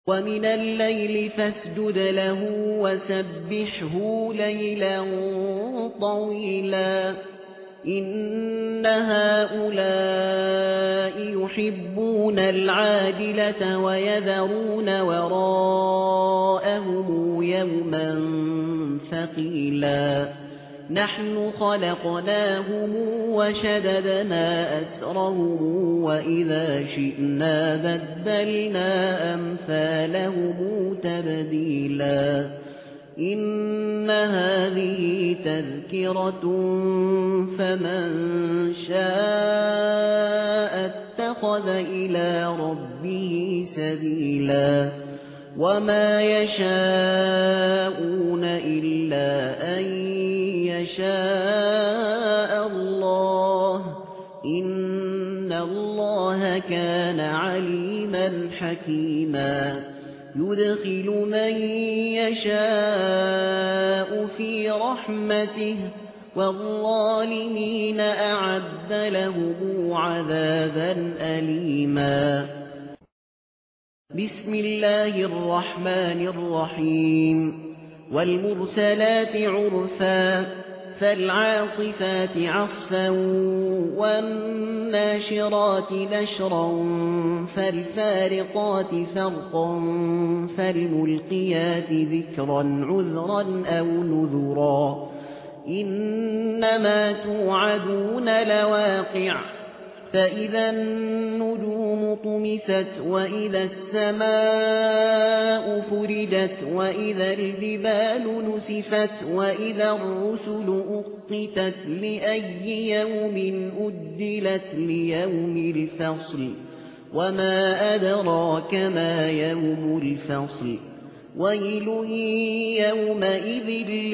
ومن الليل فاسجد له وسبحه ليلا طويلا إن هؤلاء يحبون العاجلة ويذرون وراءهم يوما ثقيلا نحن خلقناهم وشددنا أسرهم وإذا شئنا بدلنا أمثالهم تبديلا إن هذه تذكرة فمن شاء اتخذ إلى ربه سبيلا وما يشاءون إلا أن يشاء الله إن الله كان عليما حكيما يدخل من يشاء في رحمته والظالمين أعد لهم عذابا أليما بسم الله الرحمن الرحيم والمرسلات عرفا فالعاصفات عصفا والناشرات نشرا فالفارقات فرقا فالملقيات ذكرا عذرا أو نذرا إنما توعدون لواقع فإذا النجوم طمست وإذا السماء فرجت وإذا الجبال نسفت وإذا الرسل أقتت لأي يوم أجلت ليوم الفصل وما أدراك ما يوم الفصل ويل يومئذ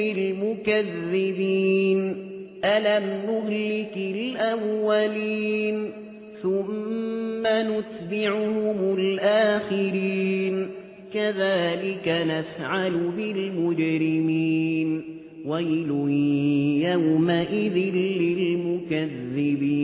للمكذبين ألم نهلك الأولين ثم نتبعهم الآخرين كذلك نفعل بالمجرمين ويل يومئذ للمكذبين